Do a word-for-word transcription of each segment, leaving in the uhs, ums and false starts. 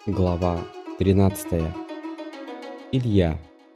Глава тринадцатая. Илья.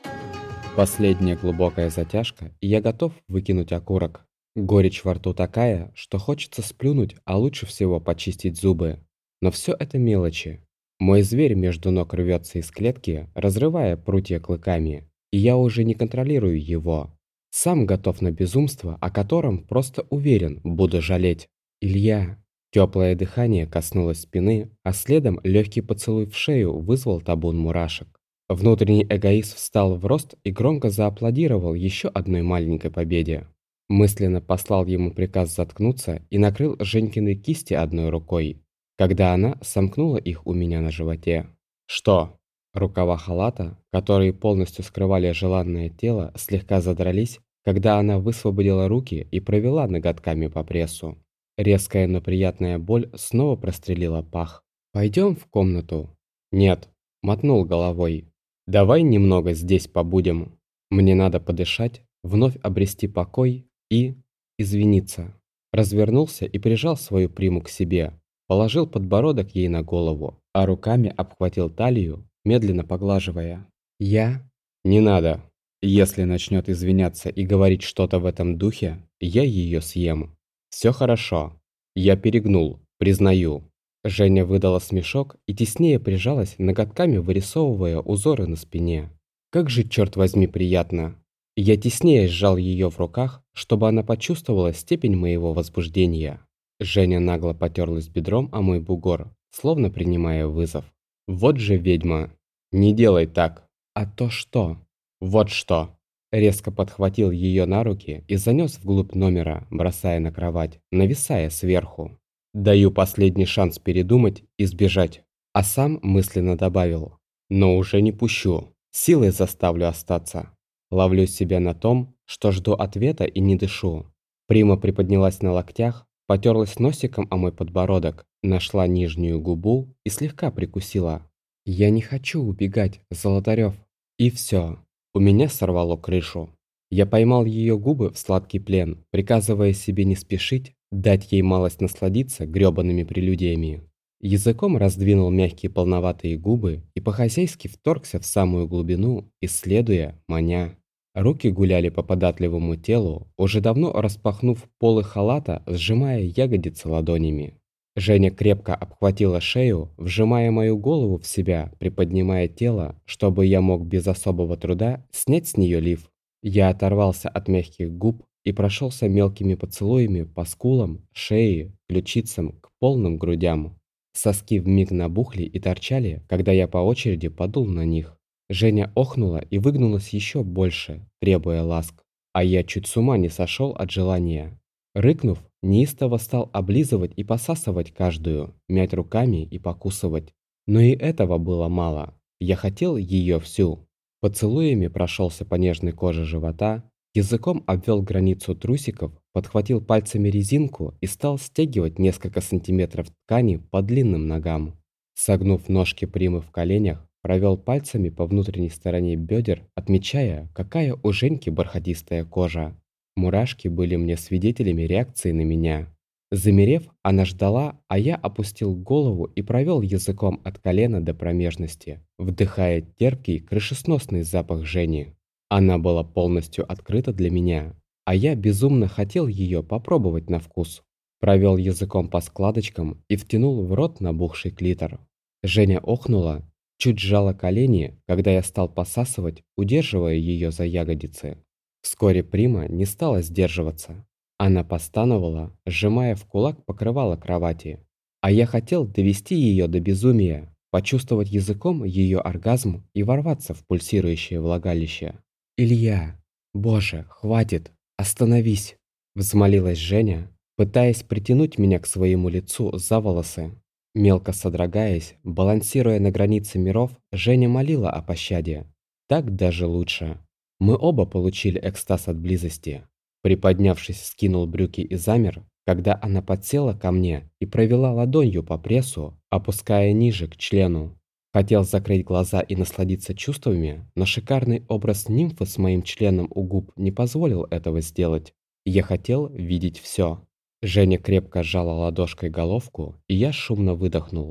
Последняя глубокая затяжка, и я готов выкинуть окурок. Горечь во рту такая, что хочется сплюнуть, а лучше всего почистить зубы. Но все это мелочи. Мой зверь между ног рвется из клетки, разрывая прутья клыками, и я уже не контролирую его. Сам готов на безумство, о котором просто уверен, буду жалеть. Илья. Теплое дыхание коснулось спины, а следом легкий поцелуй в шею вызвал табун мурашек. Внутренний эгоист встал в рост и громко зааплодировал еще одной маленькой победе. Мысленно послал ему приказ заткнуться и накрыл Женькины кисти одной рукой, когда она сомкнула их у меня на животе. Что? Рукава халата, которые полностью скрывали желанное тело, слегка задрались, когда она высвободила руки и провела ноготками по прессу. Резкая, но приятная боль снова прострелила пах. «Пойдем в комнату?» «Нет», — мотнул головой. «Давай немного здесь побудем. Мне надо подышать, вновь обрести покой и... извиниться». Развернулся и прижал свою приму к себе, положил подбородок ей на голову, а руками обхватил талию, медленно поглаживая. «Я...» «Не надо. Если начнет извиняться и говорить что-то в этом духе, я ее съем». «Все хорошо. Я перегнул, признаю». Женя выдала смешок и теснее прижалась, ноготками вырисовывая узоры на спине. Как же, черт возьми, приятно. Я теснее сжал ее в руках, чтобы она почувствовала степень моего возбуждения. Женя нагло потерлась бедром о мой бугор, словно принимая вызов. «Вот же ведьма! Не делай так!» «А то что?» «Вот что!» Резко подхватил ее на руки и занес вглубь номера, бросая на кровать, нависая сверху. «Даю последний шанс передумать и сбежать». А сам мысленно добавил: «Но уже не пущу, силой заставлю остаться». Ловлю себя на том, что жду ответа и не дышу. Прима приподнялась на локтях, потерлась носиком о мой подбородок, нашла нижнюю губу и слегка прикусила. «Я не хочу убегать, Золотарев». И все. У меня сорвало крышу. Я поймал ее губы в сладкий плен, приказывая себе не спешить, дать ей малость насладиться грёбаными прелюдиями. Языком раздвинул мягкие полноватые губы и по-хозяйски вторгся в самую глубину, исследуя, маня. Руки гуляли по податливому телу, уже давно распахнув полы халата, сжимая ягодицы ладонями. Женя крепко обхватила шею, вжимая мою голову в себя, приподнимая тело, чтобы я мог без особого труда снять с нее лиф. Я оторвался от мягких губ и прошелся мелкими поцелуями по скулам, шее, ключицам к полным грудям. Соски вмиг набухли и торчали, когда я по очереди подул на них. Женя охнула и выгнулась еще больше, требуя ласк, а я чуть с ума не сошел от желания. Рыкнув, неистово стал облизывать и посасывать каждую, мять руками и покусывать. Но и этого было мало. Я хотел ее всю. Поцелуями прошелся по нежной коже живота, языком обвел границу трусиков, подхватил пальцами резинку и стал стягивать несколько сантиметров ткани по длинным ногам. Согнув ножки Примы в коленях, провел пальцами по внутренней стороне бедер, отмечая, какая у Женьки бархатистая кожа. Мурашки были мне свидетелями реакции на меня. Замерев, она ждала, а я опустил голову и провел языком от колена до промежности, вдыхая терпкий, крышесносный запах Жени. Она была полностью открыта для меня, а я безумно хотел ее попробовать на вкус. Провел языком по складочкам и втянул в рот набухший клитор. Женя охнула, чуть сжала колени, когда я стал посасывать, удерживая ее за ягодицы. Вскоре Прима не стала сдерживаться. Она постановала, сжимая в кулак покрывало кровати. А я хотел довести ее до безумия, почувствовать языком ее оргазм и ворваться в пульсирующее влагалище. «Илья! Боже, хватит! Остановись!» Взмолилась Женя, пытаясь притянуть меня к своему лицу за волосы. Мелко содрогаясь, балансируя на границе миров, Женя молила о пощаде. Так даже лучше. Мы оба получили экстаз от близости. Приподнявшись, скинул брюки и замер, когда она подсела ко мне и провела ладонью по прессу, опуская ниже к члену. Хотел закрыть глаза и насладиться чувствами, но шикарный образ нимфы с моим членом у губ не позволил этого сделать. Я хотел видеть все. Женя крепко сжала ладошкой головку, и я шумно выдохнул.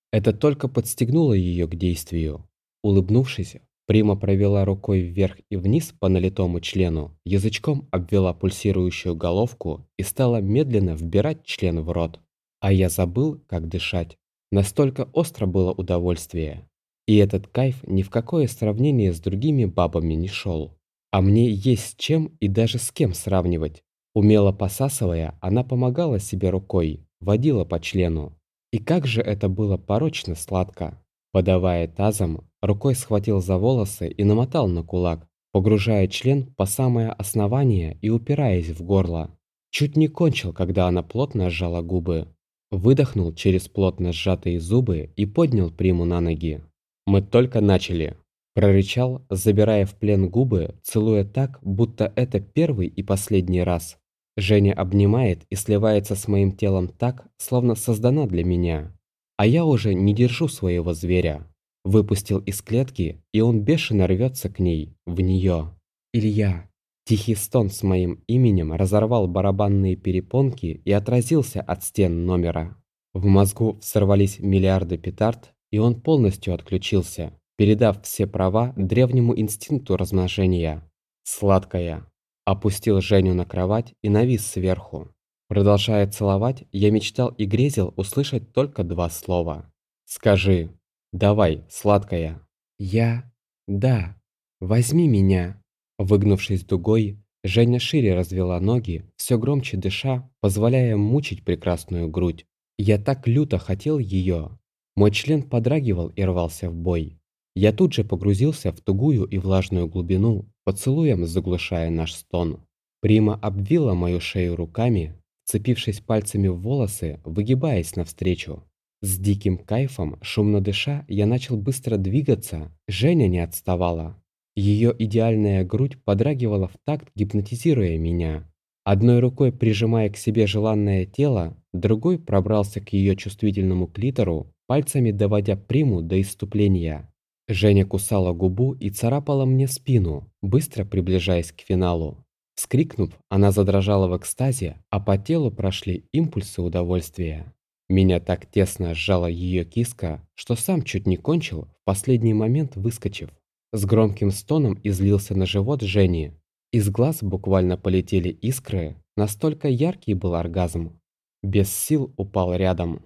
Это только подстегнуло ее к действию. Улыбнувшись, Прима провела рукой вверх и вниз по налитому члену, язычком обвела пульсирующую головку и стала медленно вбирать член в рот. А я забыл, как дышать. Настолько остро было удовольствие. И этот кайф ни в какое сравнение с другими бабами не шел. А мне есть с чем и даже с кем сравнивать. Умело посасывая, она помогала себе рукой, водила по члену. И как же это было порочно сладко. Подавая тазом, рукой схватил за волосы и намотал на кулак, погружая член по самое основание и упираясь в горло. Чуть не кончил, когда она плотно сжала губы. Выдохнул через плотно сжатые зубы и поднял Приму на ноги. «Мы только начали», – прорычал, забирая в плен губы, целуя так, будто это первый и последний раз. Женя обнимает и сливается с моим телом так, словно создана для меня. А я уже не держу своего зверя. Выпустил из клетки, и он бешено рвется к ней, в нее. Илья. Тихий стон с моим именем разорвал барабанные перепонки и отразился от стен номера. В мозгу взорвались миллиарды петард, и он полностью отключился, передав все права древнему инстинкту размножения. Сладкая. Опустил Женю на кровать и навис сверху. Продолжая целовать, я мечтал и грезил услышать только два слова. «Скажи, давай, сладкая». «Я? Да. Возьми меня». Выгнувшись дугой, Женя шире развела ноги, все громче дыша, позволяя мучить прекрасную грудь. Я так люто хотел ее. Мой член подрагивал и рвался в бой. Я тут же погрузился в тугую и влажную глубину, поцелуем заглушая наш стон. Прима обвила мою шею руками, вцепившись пальцами в волосы, выгибаясь навстречу. С диким кайфом, шумно дыша, я начал быстро двигаться, Женя не отставала. Ее идеальная грудь подрагивала в такт, гипнотизируя меня. Одной рукой прижимая к себе желанное тело, другой пробрался к ее чувствительному клитору, пальцами доводя Приму до исступления. Женя кусала губу и царапала мне спину, быстро приближаясь к финалу. Вскрикнув, она задрожала в экстазе, а по телу прошли импульсы удовольствия. Меня так тесно сжала ее киска, что сам чуть не кончил, в последний момент выскочив. С громким стоном излился на живот Жени. Из глаз буквально полетели искры, настолько яркий был оргазм. Без сил упал рядом.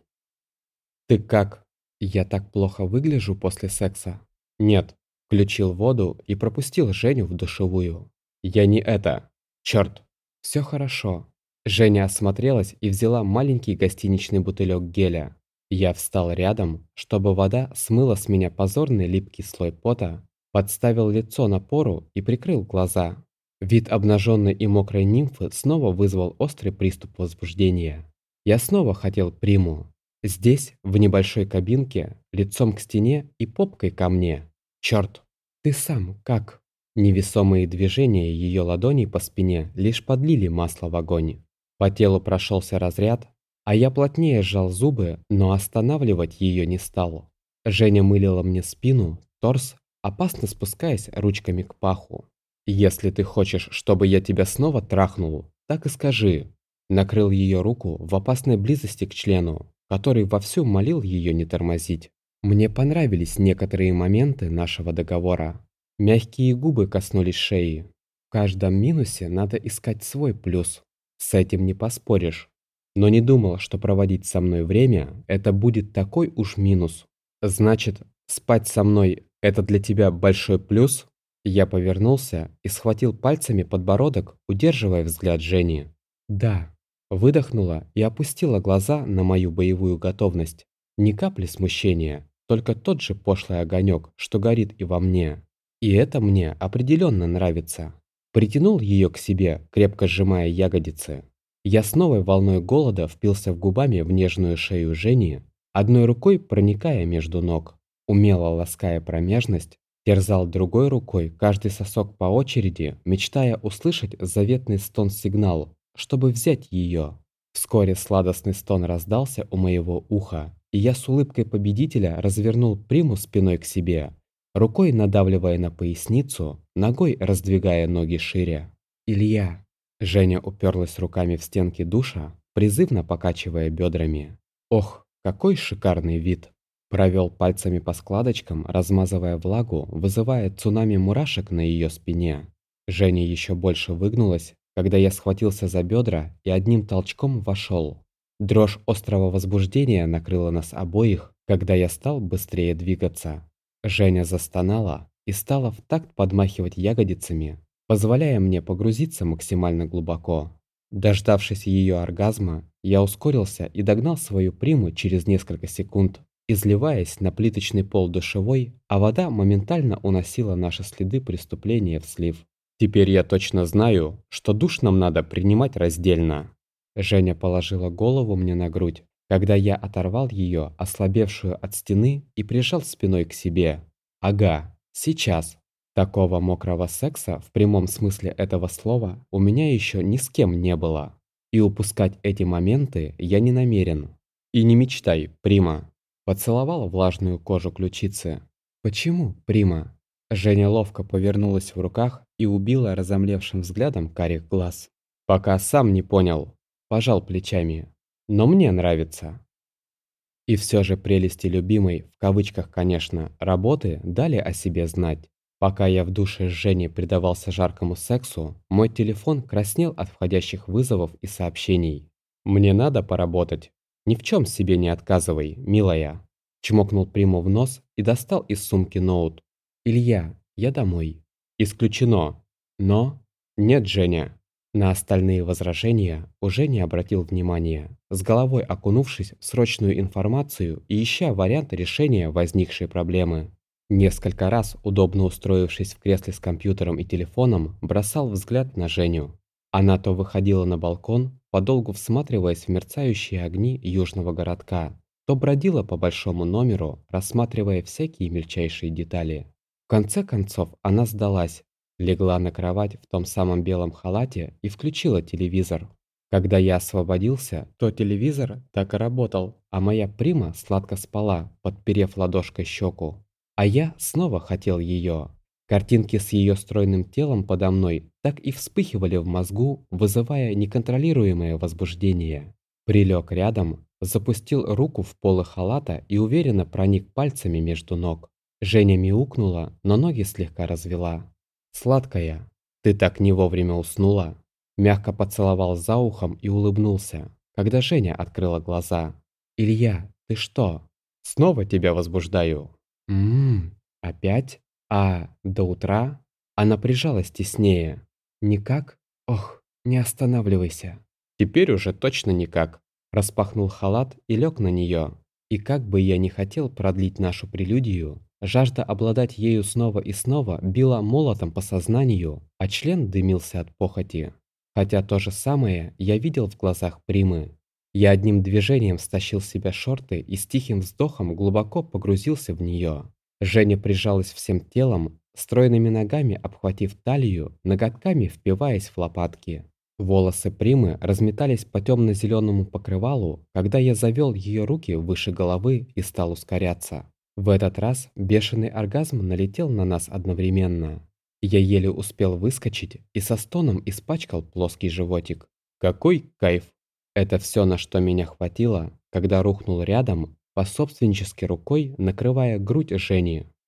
«Ты как? Я так плохо выгляжу после секса?» «Нет». Включил воду и пропустил Женю в душевую. «Я не это. Черт!» «Все хорошо». Женя осмотрелась и взяла маленький гостиничный бутылек геля. Я встал рядом, чтобы вода смыла с меня позорный липкий слой пота, подставил лицо напору и прикрыл глаза. Вид обнаженной и мокрой нимфы снова вызвал острый приступ возбуждения. Я снова хотел Приму. Здесь, в небольшой кабинке, лицом к стене и попкой ко мне. Черт, ты сам как? Невесомые движения ее ладоней по спине лишь подлили масло в огонь. По телу прошелся разряд, а я плотнее сжал зубы, но останавливать ее не стал. Женя мылила мне спину, торс, опасно спускаясь ручками к паху. «Если ты хочешь, чтобы я тебя снова трахнул, так и скажи». Накрыл ее руку в опасной близости к члену, который вовсю молил ее не тормозить. Мне понравились некоторые моменты нашего договора. Мягкие губы коснулись шеи. В каждом минусе надо искать свой плюс. С этим не поспоришь. Но не думал, что проводить со мной время – это будет такой уж минус. Значит, спать со мной – это для тебя большой плюс? Я повернулся и схватил пальцами подбородок, удерживая взгляд Жени. Да. Выдохнула и опустила глаза на мою боевую готовность. Ни капли смущения, только тот же пошлый огонек, что горит и во мне. И это мне определенно нравится. Притянул ее к себе, крепко сжимая ягодицы. Я с новой волной голода впился в губами в нежную шею Жени, одной рукой проникая между ног, умело лаская промежность, терзал другой рукой каждый сосок по очереди, мечтая услышать заветный стон-сигнал, чтобы взять ее. Вскоре сладостный стон раздался у моего уха, и я с улыбкой победителя развернул Приму спиной к себе, рукой надавливая на поясницу, ногой раздвигая ноги шире. «Илья!» Женя уперлась руками в стенки душа, призывно покачивая бедрами. «Ох, какой шикарный вид!» Провел пальцами по складочкам, размазывая влагу, вызывая цунами мурашек на ее спине. Женя еще больше выгнулась, когда я схватился за бедра и одним толчком вошел. Дрожь острого возбуждения накрыла нас обоих, когда я стал быстрее двигаться. Женя застонала и стала в такт подмахивать ягодицами, позволяя мне погрузиться максимально глубоко. Дождавшись ее оргазма, я ускорился и догнал свою приму через несколько секунд, изливаясь на плиточный пол душевой, а вода моментально уносила наши следы преступления в слив. Теперь я точно знаю, что душ нам надо принимать раздельно. Женя положила голову мне на грудь, когда я оторвал ее, ослабевшую от стены, и прижал спиной к себе. Ага, сейчас. Такого мокрого секса в прямом смысле этого слова у меня еще ни с кем не было. И упускать эти моменты я не намерен. И не мечтай, Прима. Поцеловал влажную кожу ключицы. Почему, Прима? Женя ловко повернулась в руках и убила разомлевшим взглядом карих глаз. Пока сам не понял. Пожал плечами. Но мне нравится. И все же прелести любимой, в кавычках, конечно, работы дали о себе знать. Пока я в душе с Женей предавался жаркому сексу, мой телефон краснел от входящих вызовов и сообщений. «Мне надо поработать. Ни в чем себе не отказывай, милая». Чмокнул Приму в нос и достал из сумки ноут. «Илья, я домой». «Исключено». «Но...» «Нет, Женя». На остальные возражения уже не обратил внимания, с головой окунувшись в срочную информацию и ища вариант решения возникшей проблемы. Несколько раз, удобно устроившись в кресле с компьютером и телефоном, бросал взгляд на Женю. Она то выходила на балкон, подолгу всматриваясь в мерцающие огни южного городка, то бродила по большому номеру, рассматривая всякие мельчайшие детали. В конце концов она сдалась, легла на кровать в том самом белом халате и включила телевизор. Когда я освободился, то телевизор так и работал, а моя Прима сладко спала, подперев ладошкой щеку. А я снова хотел ее. Картинки с ее стройным телом подо мной так и вспыхивали в мозгу, вызывая неконтролируемое возбуждение. Прилег рядом, запустил руку в полы халата и уверенно проник пальцами между ног. Женя мяукнула, но ноги слегка развела. «Сладкая, ты так не вовремя уснула». Мягко поцеловал за ухом и улыбнулся, когда Женя открыла глаза. «Илья, ты что? Снова тебя возбуждаю?» «Ммм, опять? А до утра?» Она прижалась теснее. «Никак? Ох, не останавливайся». «Теперь уже точно никак». Распахнул халат и лег на нее. И как бы я ни хотел продлить нашу прелюдию, жажда обладать ею снова и снова била молотом по сознанию, а член дымился от похоти. Хотя то же самое я видел в глазах Примы. Я одним движением стащил с себя шорты и с тихим вздохом глубоко погрузился в нее. Женя прижалась всем телом, стройными ногами обхватив талию, ноготками впиваясь в лопатки. Волосы Примы разметались по темно-зеленому покрывалу, когда я завел ее руки выше головы и стал ускоряться. В этот раз бешеный оргазм налетел на нас одновременно. Я еле успел выскочить и со стоном испачкал плоский животик. Какой кайф! Это все, на что меня хватило, когда рухнул рядом, пособственнически рукой накрывая грудь Жени.